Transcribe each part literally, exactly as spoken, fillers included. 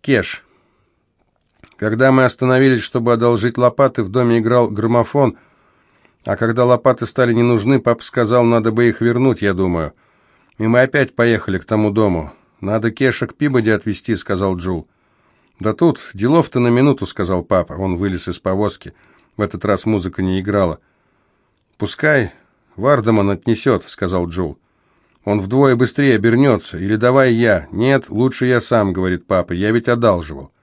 Кеш. Когда мы остановились, чтобы одолжить лопаты, в доме играл граммофон, а когда лопаты стали не нужны, папа сказал, надо бы их вернуть, я думаю. И мы опять поехали к тому дому. «Надо Кеша к Пибоди отвезти», — сказал Джул. «Да тут делов-то на минуту», — сказал папа. Он вылез из повозки. В этот раз музыка не играла. «Пускай Вардеман отнесет», — сказал Джул. «Он вдвое быстрее обернется. Или давай я». «Нет, лучше я сам», — говорит папа. «Я ведь одалживал».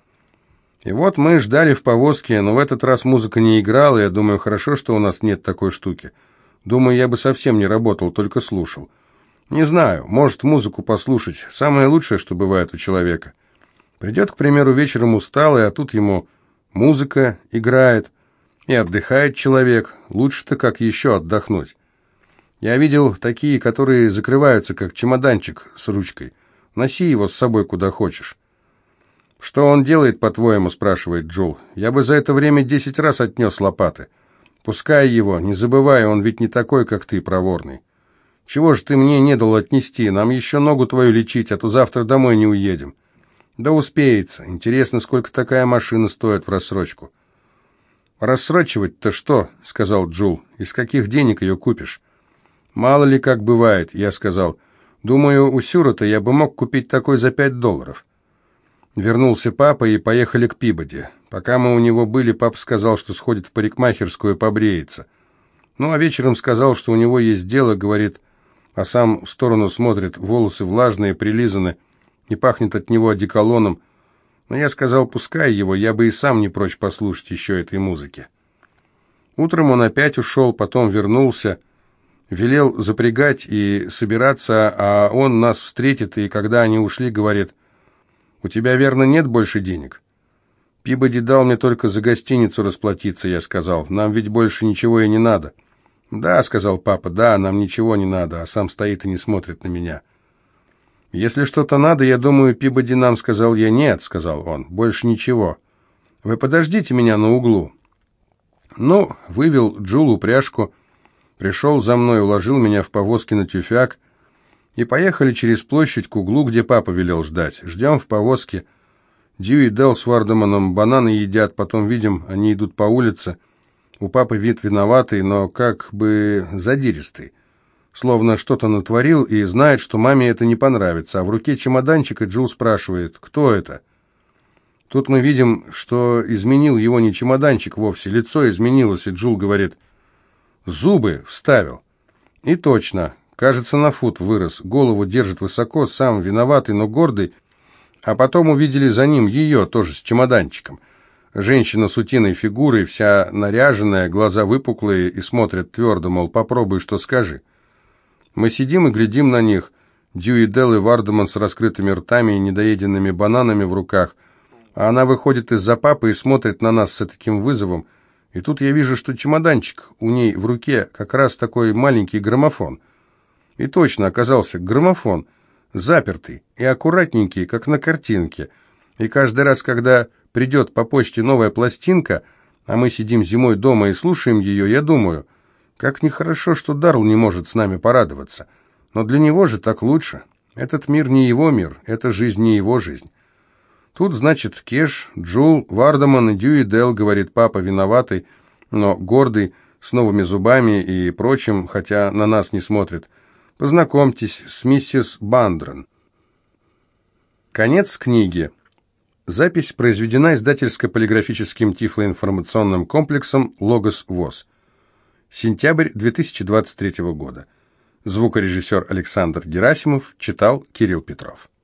И вот мы ждали в повозке, но в этот раз музыка не играла. Я думаю, хорошо, что у нас нет такой штуки. Думаю, я бы совсем не работал, только слушал. Не знаю, может, музыку послушать. Самое лучшее, что бывает у человека. Придет, к примеру, вечером усталый, а тут ему музыка играет, и отдыхает человек. Лучше-то как еще отдохнуть. Я видел такие, которые закрываются, как чемоданчик с ручкой. Носи его с собой куда хочешь. «Что он делает, по-твоему?» – спрашивает Джул. «Я бы за это время десять раз отнес лопаты. Пускай его, не забывай, он ведь не такой, как ты, проворный. Чего же ты мне не дал отнести? Нам еще ногу твою лечить, а то завтра домой не уедем». «Да успеется. Интересно, сколько такая машина стоит в рассрочку». «Рассрочивать-то что?» – сказал Джул. «Из каких денег ее купишь?» «Мало ли как бывает», – я сказал. «Думаю, у Сюрата я бы мог купить такой за пять долларов». Вернулся папа, и поехали к Пибоди. Пока мы у него были, папа сказал, что сходит в парикмахерскую побреется. Ну, а вечером сказал, что у него есть дело, говорит, а сам в сторону смотрит, волосы влажные, прилизаны, и пахнет от него одеколоном. Но я сказал, пускай его, я бы и сам не прочь послушать еще этой музыки. Утром он опять ушел, потом вернулся, велел запрягать и собираться, а он нас встретит, и когда они ушли, говорит, «У тебя, верно, нет больше денег?» «Пибоди дал мне только за гостиницу расплатиться», я сказал. «Нам ведь больше ничего и не надо». «Да», — сказал папа, — «да, нам ничего не надо», а сам стоит и не смотрит на меня. «Если что-то надо, я думаю, Пибоди нам», — сказал я. «Нет», — сказал он, — «больше ничего. Вы подождите меня на углу». Ну, вывел Джул упряжку, пришел за мной, уложил меня в повозке на тюфяк, и поехали через площадь к углу, где папа велел ждать. Ждем в повозке. Дьюи Делл с Вардеманом бананы едят, потом видим, они идут по улице. У папы вид виноватый, но как бы задиристый. Словно что-то натворил и знает, что маме это не понравится. А в руке чемоданчик, и Джул спрашивает, кто это? Тут мы видим, что изменил его не чемоданчик вовсе, лицо изменилось, и Джул говорит, зубы вставил. И точно. Кажется, на фут вырос, голову держит высоко, сам виноватый, но гордый. А потом увидели за ним ее, тоже с чемоданчиком. Женщина с утиной фигурой, вся наряженная, глаза выпуклые, и смотрят твердо, мол, попробуй, что скажи. Мы сидим и глядим на них, Дьюи Делл и Вардеман с раскрытыми ртами и недоеденными бананами в руках. А она выходит из-за папы и смотрит на нас с таким вызовом. И тут я вижу, что чемоданчик у ней в руке как раз такой маленький граммофон. И точно оказался граммофон, запертый и аккуратненький, как на картинке. И каждый раз, когда придет по почте новая пластинка, а мы сидим зимой дома и слушаем ее, я думаю, как нехорошо, что Дарл не может с нами порадоваться. Но для него же так лучше. Этот мир не его мир, эта жизнь не его жизнь. Тут, значит, Кеш, Джул, Вардеман и Дьюи Делл, говорит папа, виноватый, но гордый, с новыми зубами и прочим, хотя на нас не смотрит. Познакомьтесь с миссис Бандрен. Конец книги. Запись произведена издательско-полиграфическим тифлоинформационным комплексом «Логос ВОС». Сентябрь две тысячи двадцать третьего года. Звукорежиссер Александр Герасимов читал Кирилл Петров.